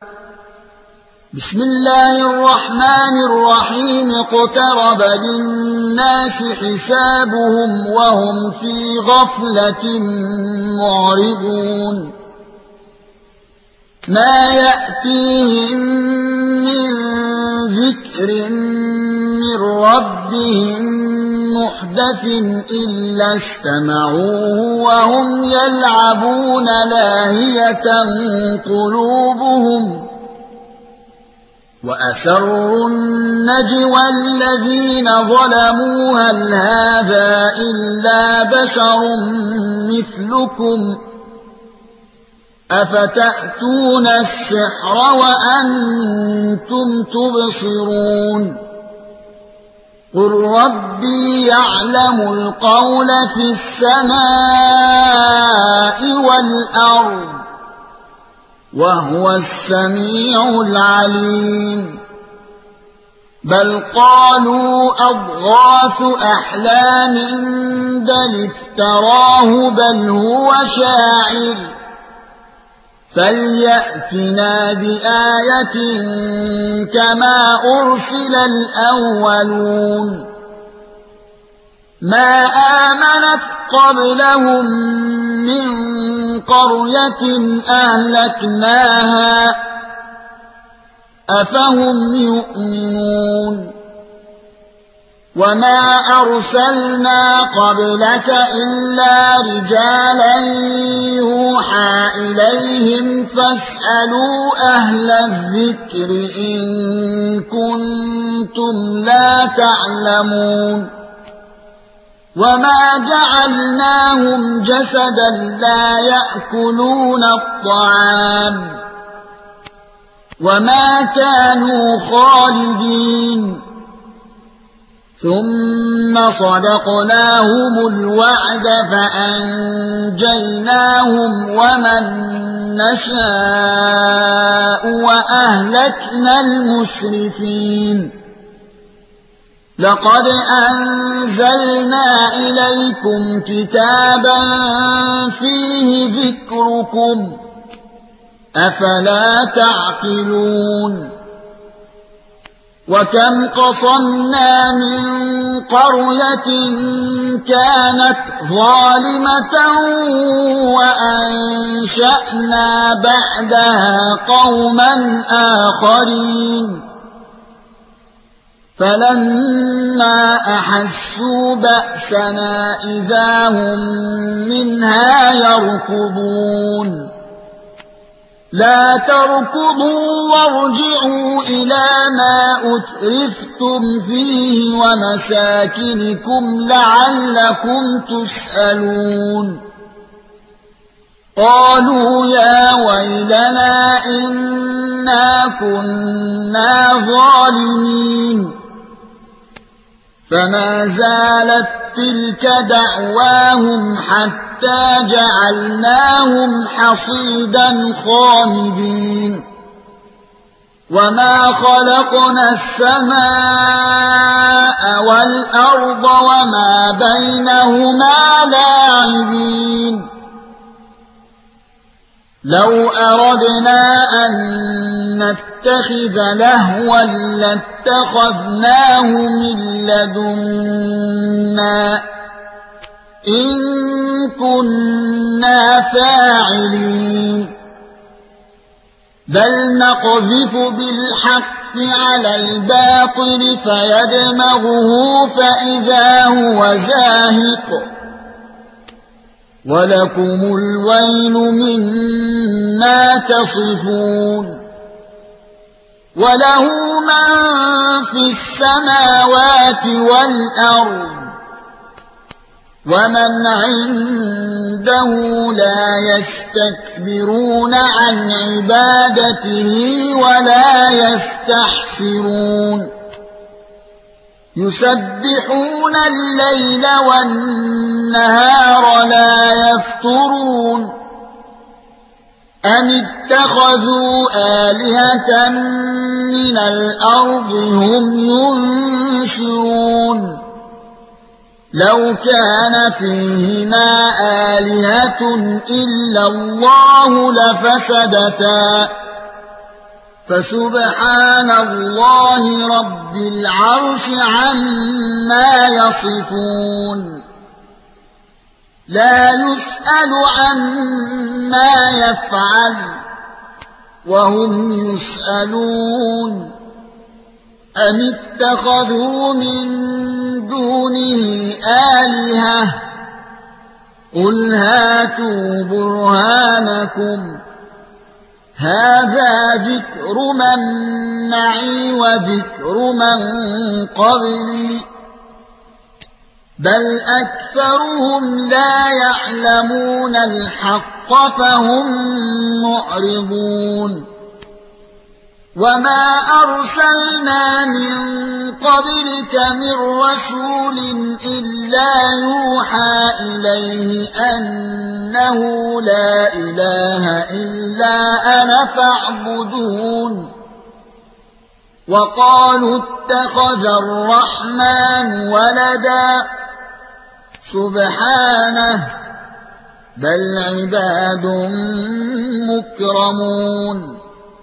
بسم الله الرحمن الرحيم اقترب للناس حسابهم وهم في غفلة معرضون ما يأتيهم من ذكر من ربهم محدث إلا استمعوه وهم يلعبون لاهية قلوبهم وأسروا النجوى الذين ظلموا هل هذا إلا بشر مثلكم أفتأتون السحر وأنتم تبصرون قل ربي يعلم القول في السماء والأرض وهو السميع العليم بل قالوا أضغاث أحلام بل افتراه بل هو شاعر فليأتنا بآية كما أرسل الأولون ما آمنت قبلهم من قرية أهلكناها أفهم يؤمنون وما أرسلنا قبلك إلا رجالا يوحى إليهم فاسألوا أهل الذكر إن كنتم لا تعلمون وما جعلناهم جسدا لا يأكلون الطعام وما كانوا خالدين ثم صدقناهم الوعد فأنجيناهم ومن نشاء وأهلكنا المسرفين لقد أنزلنا إليكم كتابا فيه ذكركم أفلا تعقلون وكم قصمنا من قرية كانت ظالمة وأنشأنا بعدها قوما آخرين فلما أحسوا بأسنا إذا هم منها يركضون لا تركضوا وارجعوا إلى ما أترفتم فيه ومساكنكم لعلكم تسألون قالوا يا ويلنا إنا كنا ظالمين فما زالت تلك دعواهم حتى جعلناهم حصيدا خامدين وما خلقنا السماء والأرض وما بينهما لاعبين لو أردنا أن نتخذ لهوا لاتخذناه من لدنا إن كنا فاعلين بل نقذف بالحق على الباطل فيدمغه فإذا هو زاهق ولكم الويل مما تصفون وله من في السماوات والأرض ومن عنده لا يستكبرون عن عبادته ولا يستحسرون يسبحون الليل والنهار لا يفترون أم اتخذوا آلهة من الأرض هم ينشرون لو كان فيهما آلهة إلا الله لفسدتا فسبحان الله رب العرش عما يصفون لا يسأل عما يفعل وهم يسألون أم اتخذوا من دونه آلهة قل هاتوا برهانكم هذا ذكر من معي وذكر من قبلي بل أكثرهم لا يعلمون الحق فهم معرضون وما أرسلنا من قبلك من رسول إلا يوحى إليه أنه لا إله إلا أنا فاعبدون وقالوا اتخذ الرحمن ولدا سبحانه بل عباد مكرمون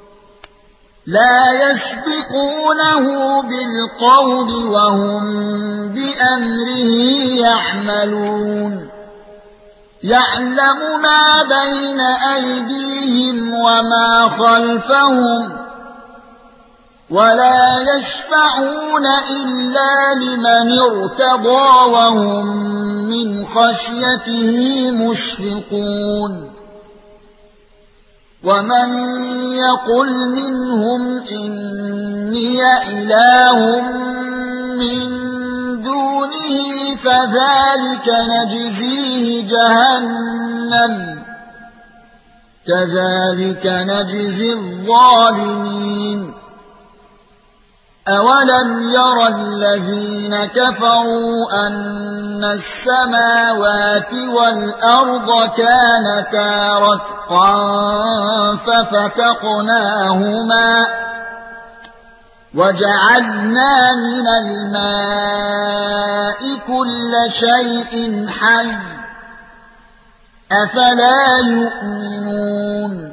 لا يسبقونه بالقول وهم بأمره يعملون يعلم ما بين أيديهم وما خلفهم ولا يشفعون إلا لمن ارتضى وهم من خشيته مشفقون ومن يقل منهم إني إله من دونه فذلك نجزيه جهنم كذلك نجزي الظالمين أولم يرى الذين كفروا أن السماوات والأرض كانتا رتقا ففتقناهما وجعلنا من الماء كل شيء حي أفلا يؤمنون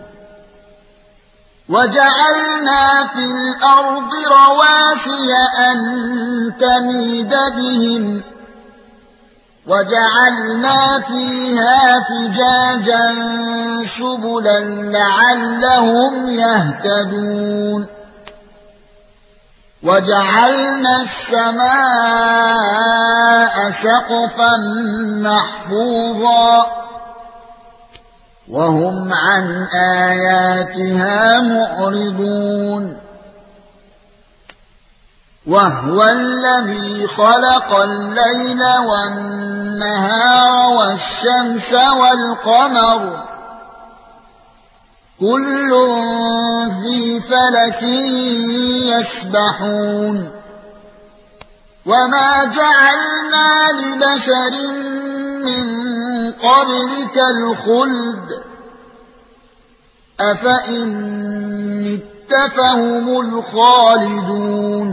وجعلنا في الأرض رواسي أن تميد بهم وجعلنا فيها فجاجا سبلا لعلهم يهتدون وجعلنا السماء سقفا محفوظا وهم عن آياتها معرضون وهو الذي خلق الليل والنهار والشمس والقمر كل في فلك يسبحون وما جعلنا لبشر من قبلك الخلد أفإن مت فهم الخالدون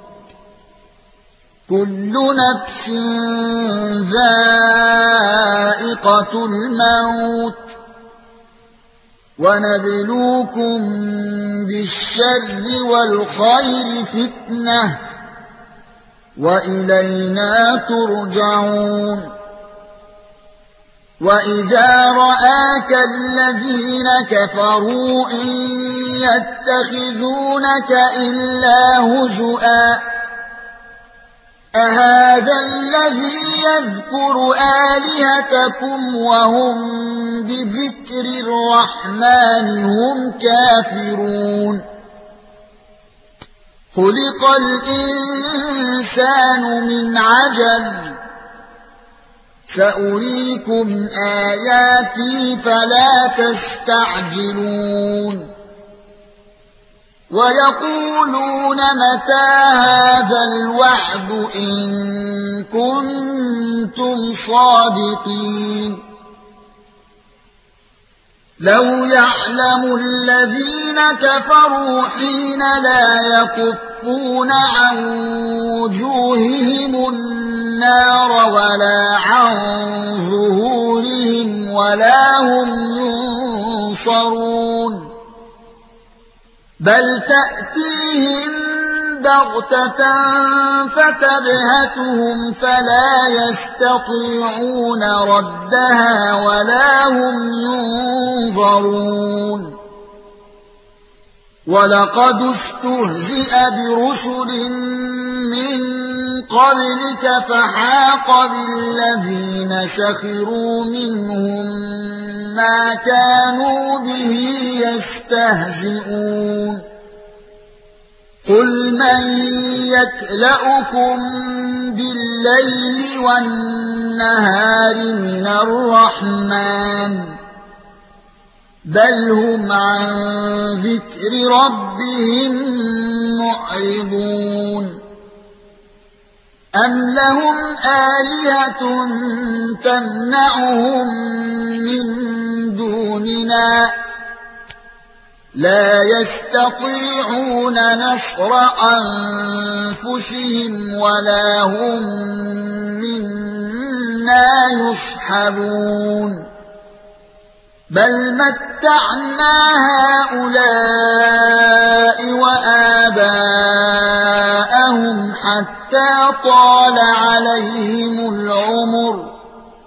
كل نفس ذائقة الموت ونبلوكم بالشر والخير فتنة وإلينا ترجعون وإذا رآك الذين كفروا إن يتخذونك إلا هزؤا أهذا الذي يذكر آلهتكم وهم بذكر الرحمن هم كافرون خلق الإنسان من عجل سأريكم آياتي فلا تستعجلون ويقولون متى هذا الوعد إن كنتم صادقين لو يعلم الذين كفروا حين لا يكفون عن وجوههم النار ولا عن ظهورهم ولا هم ينصرون بل تأتيهم بغتة فتبهتهم فلا يستطيعون ردها ولا هم ينظرون ولقد استهزئ برسل من قبلك فحاق بالذين سخروا منهم ما كانوا به يستهزئون قل من يكلؤكم بالليل والنهار من الرحمن بل هم عن ذكر ربهم معرضون أم لهم آلهة تمنعهم من دوننا لا يستطيعون نصر أنفسهم ولا هم منا يصحبون بل متعنا هؤلاء وآباءهم حتى طال عليهم العمر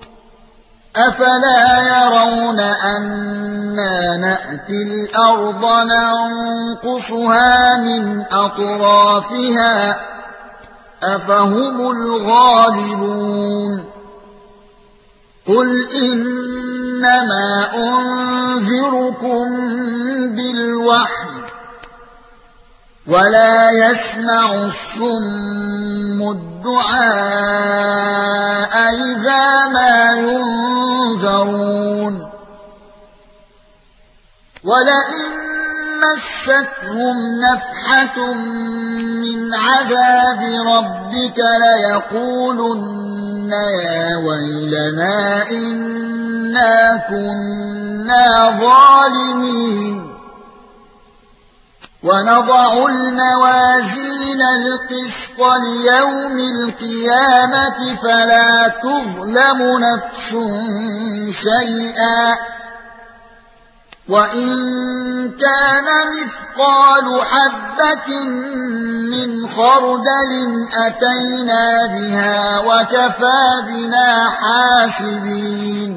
أفلا يرون أنا نأتي الأرض ننقصها من أطرافها أفهم الغالبون قل إنما أنذركم بالوحي ولا يسمع الصم الدعاء إذا ما ينذرون ولئن مستهم نفحة من عذاب ربك ليقولن يا ويلنا إنا كنا ظالمين ونضع الموازين القسط ليوم القيامة فلا تظلم نفس شيئا وإن كان مثقال حبة من خردل أتينا بها وكفى بنا حاسبين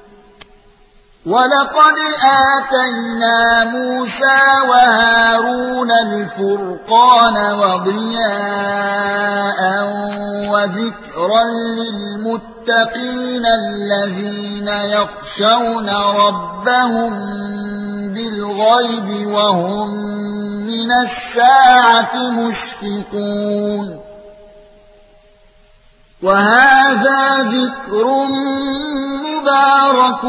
ولقد آتينا موسى وهارون الفرقان وضياء وذكرا للمتقين الذين يخشون ربهم بالغيب وهم من الساعة مشفقون وهذا ذكر مبارك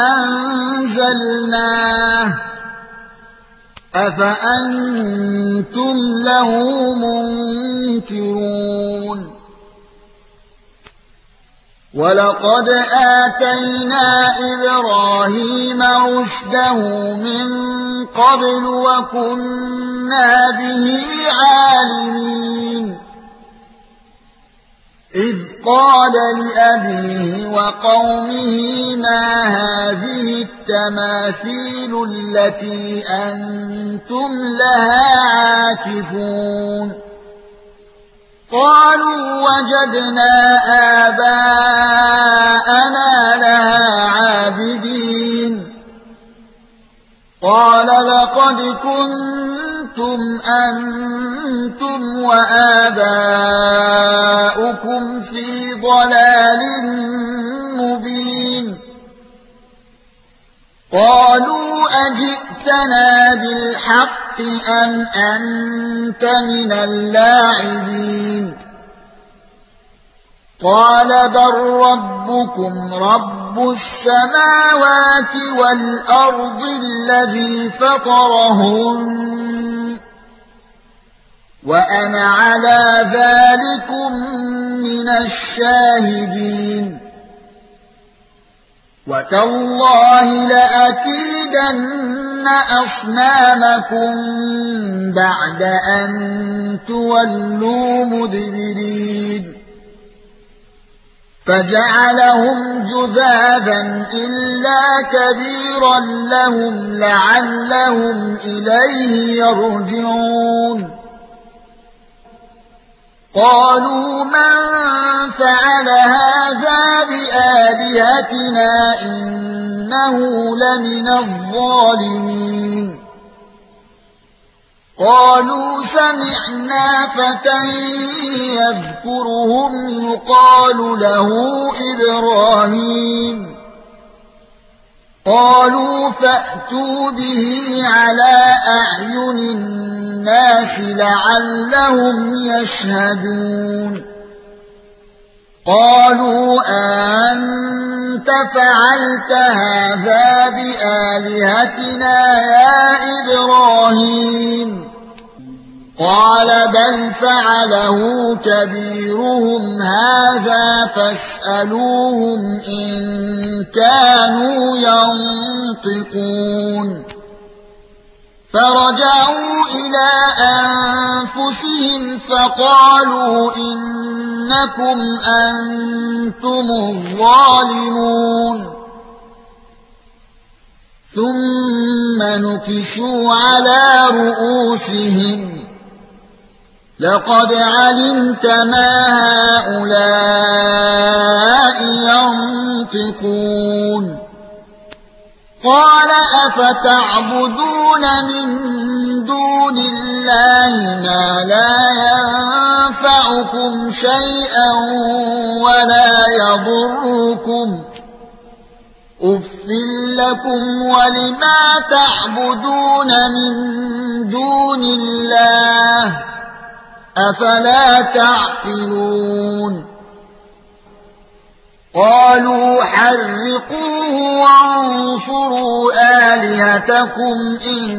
أنزلناه أفأنتم له منكرون ولقد آتينا إبراهيم رشده من قبل وكنا به عالمين إذ قال لأبيه وقومه ما هذه التماثيل التي أنتم لها عاكفون قالوا وجدنا آباءنا لها عابدين قال لقد كنتم أنتم وآباؤكم في ضلال مبين قالوا أجئتنا بالحق أم أنت من اللاعبين قال بل ربكم رب السماوات والأرض الذي فطرهن وأنا على ذلكم من الشاهدين وتالله لأكيدن أصنامكم بعد أن تولوا مدبرين فجعلهم جذاذا إلا كبيرا لهم لعلهم إليه يرجعون قالوا من فعل هذا بآلهتنا إنه لمن الظالمين قالوا سمعنا فتى يذكرهم يقال له إبراهيم قالوا فأتوا به على أعين الناس لعلهم يشهدون قالوا أنت فعلت هذا بآلهتنا يا إبراهيم قال بل فعله كبيرهم هذا فاسألوهم إن كانوا ينطقون فرجعوا إلى أنفسهم فقالوا إنكم أنتم الظالمون ثم نكسوا على رؤوسهم لقد علمت ما هؤلاء ينطقون قال أفتعبدون من دون الله ما لا ينفعكم شيئا ولا يضركم أف لكم ولما تعبدون من دون الله أفلا تعقلون قالوا حرقوه وانصروا آلهتكم إن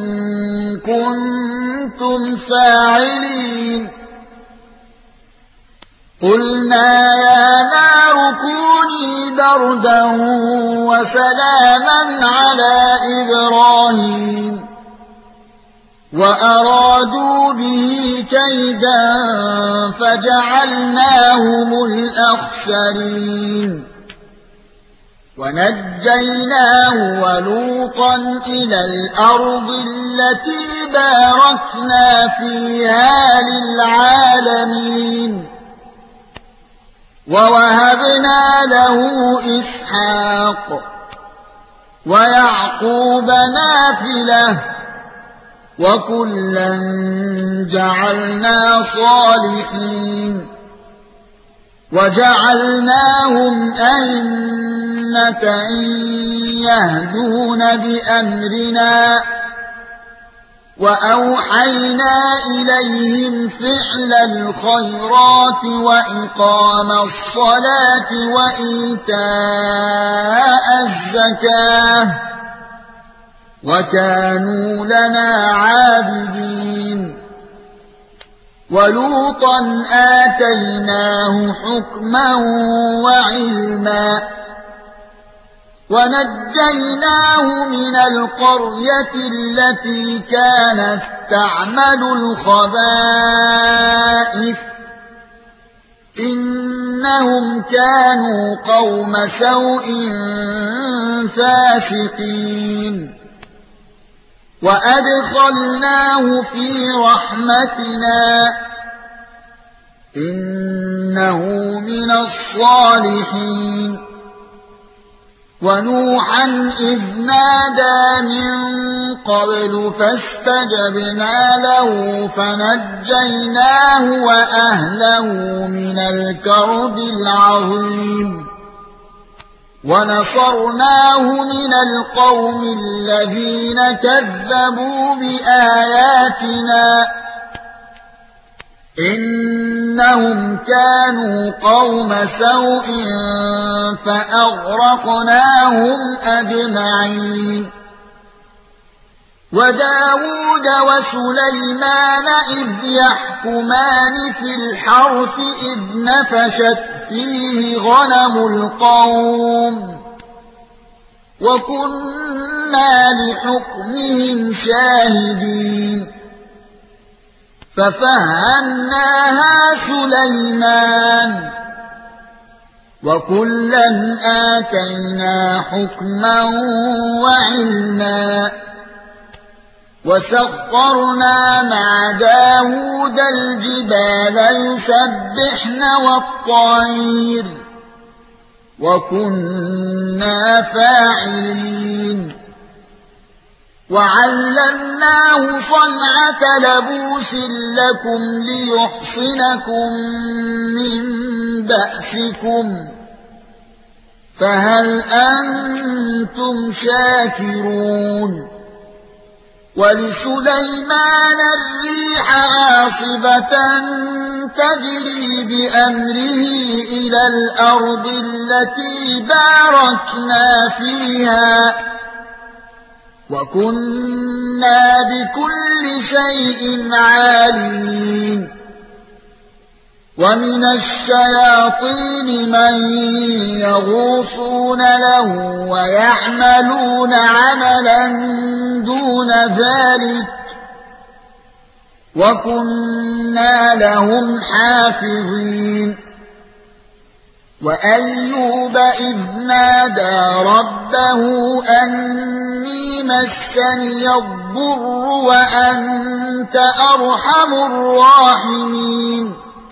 كنتم فاعلين قلنا يا نار كوني بردا وسلاما على إبراهيم وأرادوا به كيدا فجعلناهم الأخسرين ونجيناه ولوطا إلى الأرض التي باركنا فيها للعالمين ووهبنا له إسحاق ويعقوب نافلة وكلا جعلنا صالحين وجعلناهم أئمة يهدون بأمرنا وأوحينا إليهم فعل الخيرات وإقام الصلاة وإيتاء الزكاة وكانوا لنا عابدين ولوطا آتيناه حكما وعلما ونجيناه من القرية التي كانت تعمل الخبائث إنهم كانوا قوم سوء فاسقين وأدخلناه في رحمتنا إنه من الصالحين ونوحا إذ نادى من قبل فاستجبنا له فنجيناه وأهله من الكرب العظيم ونصرناه من القوم الذين كذبوا بآياتنا إنهم كانوا قوم سوء فأغرقناهم أجمعين وداود وسليمان إذ يحكمان في الحرث إذ نفشت فيه غنم القوم وكنا لحكمهم شاهدين ففهمناها سليمان وكلا آتينا حكما وعلما وسخرنا مع داود الجبال يسبحن والطير وكنا فاعلين وعلمناه صنعة لبوس لكم ليحصنكم من بأسكم فهل أنتم شاكرون ولسليمان الريح عاصفة تجري بأمره إلى الأرض التي باركنا فيها وكنا بكل شيء عالمين ومن الشياطين من يغوصون له ويعملون عملا دون ذلك وكنا لهم حافظين وأيوب إذ نادى ربه أني مسني الضر وأنت أرحم الراحمين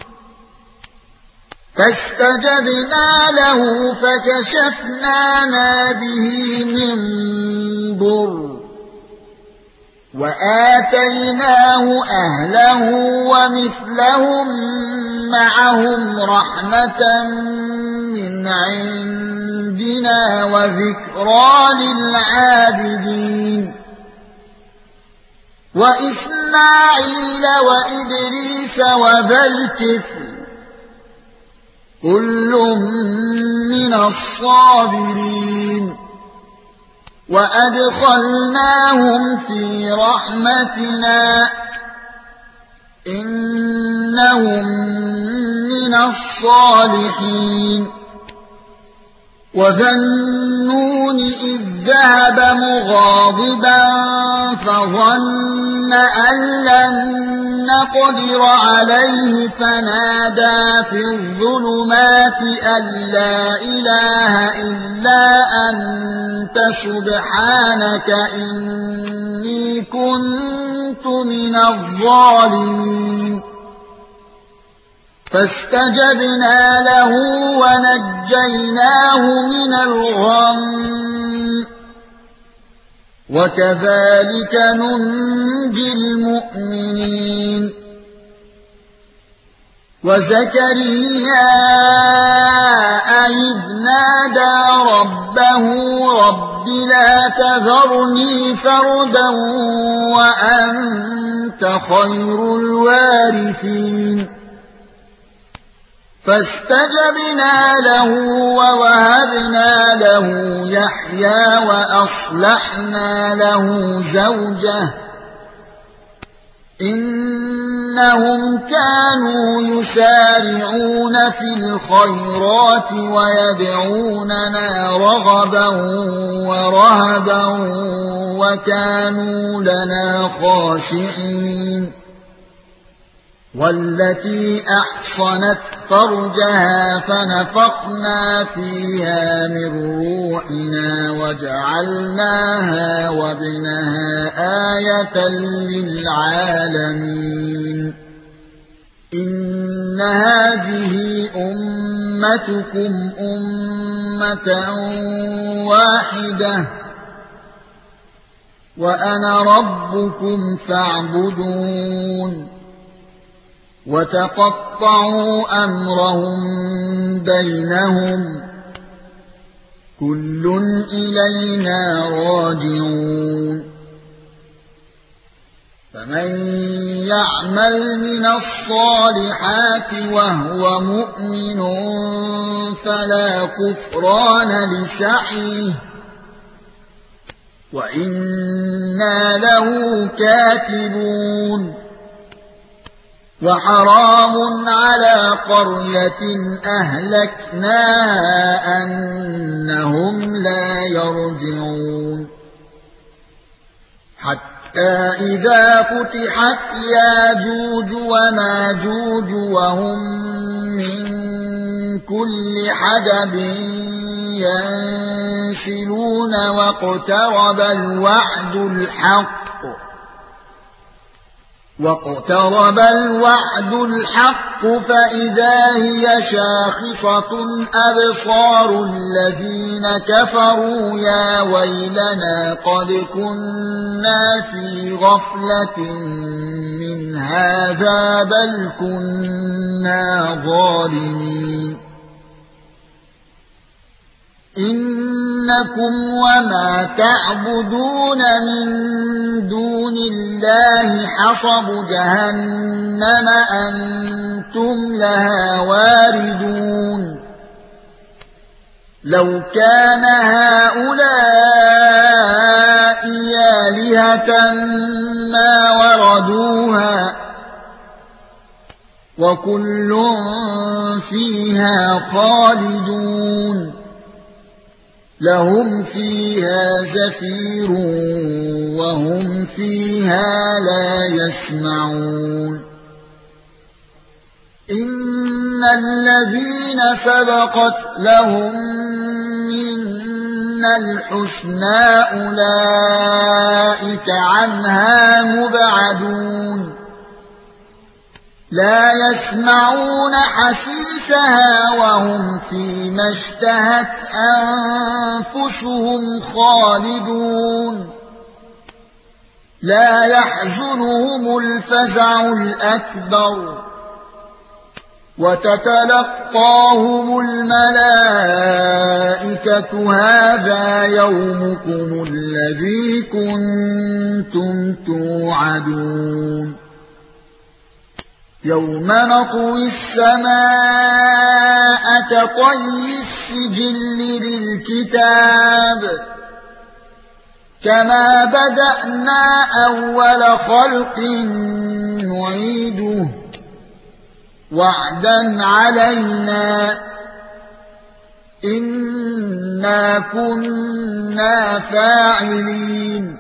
فاستجبنا له فكشفنا ما به من ضر وآتيناه أهله ومثلهم معهم رحمة من عندنا وذكرى للعابدين وإسماعيل وإدريس وذا الكفل كل من الصابرين وأدخلناهم في رحمتنا إنهم من الصالحين وذا النون إذ ذهب مغاضبا فظن أن لن نقدر عليه فنادى في الظلمات أن لا إله إلا أنت سبحانك إني كنت من الظالمين فاستجبنا له ونجيناه من الغم وكذلك ننجي المؤمنين وزكريا إذ نادى ربه رب لا تذرني فردا وأنت خير الوارثين فاستجبنا له ووهبنا له يحيى وأصلحنا له زوجه إنهم كانوا يسارعون في الخيرات ويدعوننا رغبا ورهبا وكانوا لنا خاشعين والتي أحصنت فرجها فنفخنا فيها من روحنا وجعلناها وابنها آية للعالمين إن هذه أمتكم أمة واحدة وأنا ربكم فاعبدون وتقطعوا أمرهم بينهم كل إلينا راجعون فمن يعمل من الصالحات وهو مؤمن فلا كفران لسعيه وإنا له كاتبون وحرام على قرية أهلكناها أنهم لا يرجعون حتى إذا فتحت ياجوج وماجوج وهم من كل حدب ينسلون واقترب الوعد الحق فإذا هي شاخصة أبصار الذين كفروا يا ويلنا قد كنا في غفلة من هذا بل كنا ظالمين إنكم وما تعبدون من دون الله حصب جهنم أنتم لها واردون لو كان هؤلاء آلهة ما وردوها وكل فيها خالدون لهم فيها زفير وهم فيها لا يسمعون إن الذين سبقت لهم منا الحسنى أولئك عنها مبعدون لا يسمعون حسيسها وهم فيما اشتهت أنفسهم خالدون لا يحزنهم الفزع الأكبر وتتلقاهم الملائكة هذا يومكم الذي كنتم توعدون يوم نطوي السماء كطي السجل للكتاب كما بدأنا أول خلق نعيده وعدا علينا إنا كنا فاعلين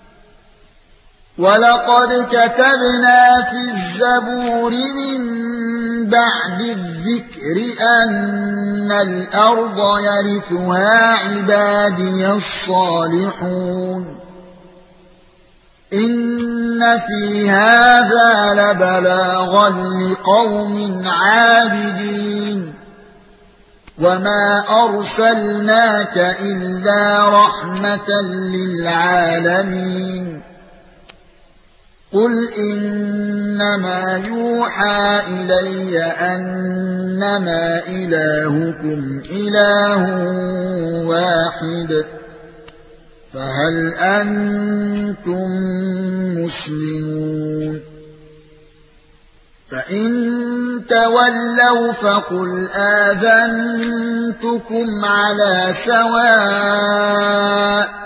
ولقد كتبنا في الزبور من بعد الذكر أن الأرض يرثها عبادي الصالحون إن في هذا لبلاغا لقوم عابدين وما أرسلناك إلا رحمة للعالمين قل إنما يوحى إلي أنما إلهكم إله واحد فهل أنتم مسلمون فإن تولوا فقل آذنتكم على سواء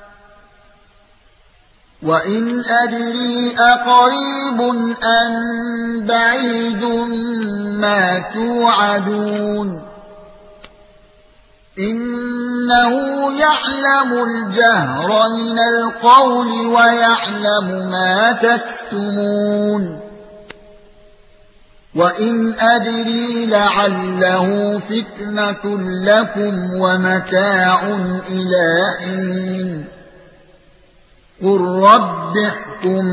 وإن أدري أقريب أم بعيد ما توعدون إنه يعلم الجهر من القول ويعلم ما تكتمون وإن أدري لعله فتنة لكم ومتاع إلى حين قل رب احكم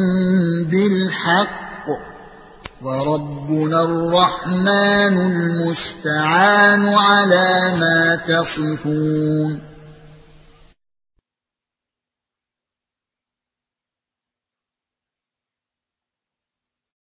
بالحق وربنا الرحمن المستعان على ما تصفون